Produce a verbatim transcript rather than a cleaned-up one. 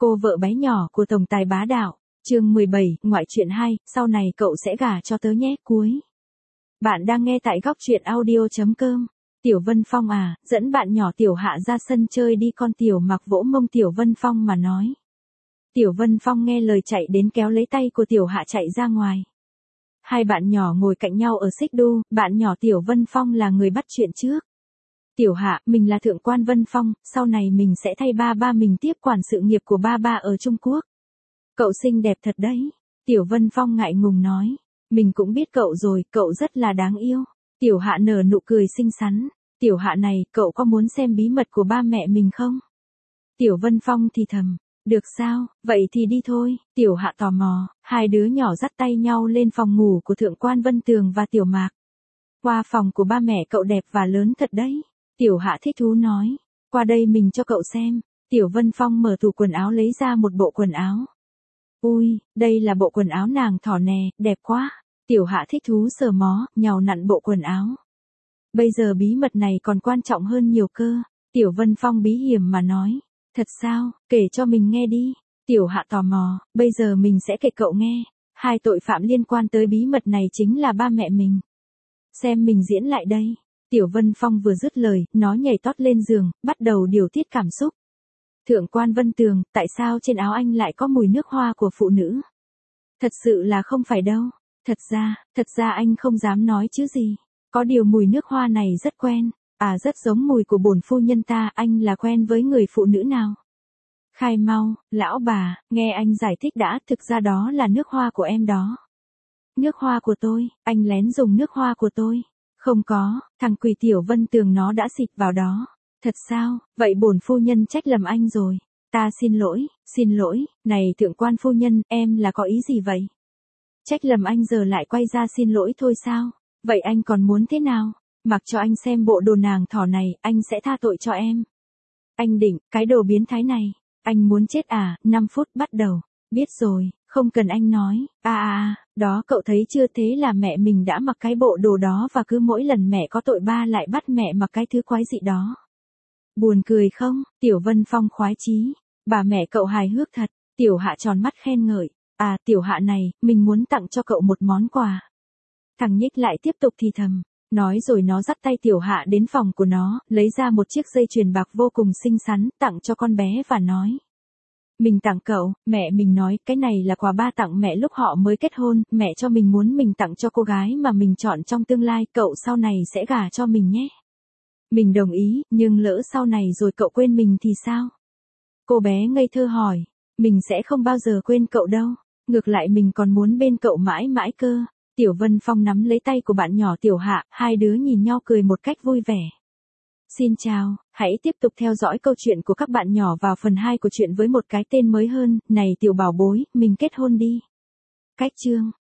Cô vợ bé nhỏ của tổng tài bá đạo, chương mười bảy, ngoại truyện hai, sau này cậu sẽ gả cho tớ nhé cuối. Bạn đang nghe tại góc truyện audio chấm com. Tiểu Vân Phong à, dẫn bạn nhỏ Tiểu Hạ ra sân chơi đi, con Tiểu Mặc vỗ mông Tiểu Vân Phong mà nói. Tiểu Vân Phong nghe lời chạy đến kéo lấy tay của Tiểu Hạ chạy ra ngoài. Hai bạn nhỏ ngồi cạnh nhau ở xích đu, bạn nhỏ Tiểu Vân Phong là người bắt chuyện trước. Tiểu Hạ, mình là thượng quan Vân Phong, sau này mình sẽ thay ba ba mình tiếp quản sự nghiệp của ba ba ở Trung Quốc. Cậu xinh đẹp thật đấy. Tiểu Vân Phong ngại ngùng nói. Mình cũng biết cậu rồi, cậu rất là đáng yêu. Tiểu Hạ nở nụ cười xinh xắn. Tiểu Hạ này, cậu có muốn xem bí mật của ba mẹ mình không? Tiểu Vân Phong thì thầm. Được sao, vậy thì đi thôi. Tiểu Hạ tò mò, hai đứa nhỏ dắt tay nhau lên phòng ngủ của thượng quan Vân Tường và Tiểu Mạc. Qua phòng của ba mẹ cậu đẹp và lớn thật đấy. Tiểu Hạ thích thú nói. Qua đây mình cho cậu xem. Tiểu Vân Phong mở tủ quần áo lấy ra một bộ quần áo. Ui, đây là bộ quần áo nàng thỏ nè, đẹp quá. Tiểu Hạ thích thú sờ mó, nhào nặn bộ quần áo. Bây giờ bí mật này còn quan trọng hơn nhiều cơ. Tiểu Vân Phong bí hiểm mà nói. Thật sao, kể cho mình nghe đi. Tiểu Hạ tò mò, bây giờ mình sẽ kể cậu nghe. Hai tội phạm liên quan tới bí mật này chính là ba mẹ mình. Xem mình diễn lại đây. Tiểu Vân Phong vừa dứt lời, nó nhảy tót lên giường, bắt đầu điều tiết cảm xúc. Thượng quan Vân Tường, tại sao trên áo anh lại có mùi nước hoa của phụ nữ? Thật sự là không phải đâu. Thật ra, thật ra anh không dám nói chứ gì. Có điều mùi nước hoa này rất quen. À, rất giống mùi của bổn phu nhân ta. Anh là quen với người phụ nữ nào? Khai mau, lão bà, nghe anh giải thích đã. Thực ra đó là nước hoa của em đó. Nước hoa của tôi, anh lén dùng nước hoa của tôi. Không có, thằng quỷ Tiểu Vân Tường nó đã xịt vào đó. Thật sao, vậy bổn phu nhân trách lầm anh rồi. Ta xin lỗi, xin lỗi, này thượng quan phu nhân, em là có ý gì vậy? Trách lầm anh giờ lại quay ra xin lỗi thôi sao? Vậy anh còn muốn thế nào? Mặc cho anh xem bộ đồ nàng thỏ này, anh sẽ tha tội cho em. Anh định, cái đồ biến thái này, anh muốn chết à? năm phút bắt đầu. Biết rồi, không cần anh nói. À à à, đó cậu thấy chưa, thế là mẹ mình đã mặc cái bộ đồ đó và cứ mỗi lần mẹ có tội ba lại bắt mẹ mặc cái thứ quái dị đó. Buồn cười không? Tiểu Vân Phong khoái chí. Bà mẹ cậu hài hước thật. Tiểu Hạ tròn mắt khen ngợi. À, Tiểu Hạ này, mình muốn tặng cho cậu một món quà. Thằng nhích lại tiếp tục thì thầm. Nói rồi nó dắt tay Tiểu Hạ đến phòng của nó, lấy ra một chiếc dây chuyền bạc vô cùng xinh xắn, tặng cho con bé và nói. Mình tặng cậu, mẹ mình nói, cái này là quà ba tặng mẹ lúc họ mới kết hôn, mẹ cho mình muốn mình tặng cho cô gái mà mình chọn trong tương lai, cậu sau này sẽ gả cho mình nhé. Mình đồng ý, nhưng lỡ sau này rồi cậu quên mình thì sao? Cô bé ngây thơ hỏi, mình sẽ không bao giờ quên cậu đâu, ngược lại mình còn muốn bên cậu mãi mãi cơ. Tiểu Vân Phong nắm lấy tay của bạn nhỏ Tiểu Hạ, hai đứa nhìn nhau cười một cách vui vẻ. Xin chào, hãy tiếp tục theo dõi câu chuyện của các bạn nhỏ vào phần hai của chuyện với một cái tên mới hơn, này tiểu bảo bối, mình kết hôn đi. Cách chương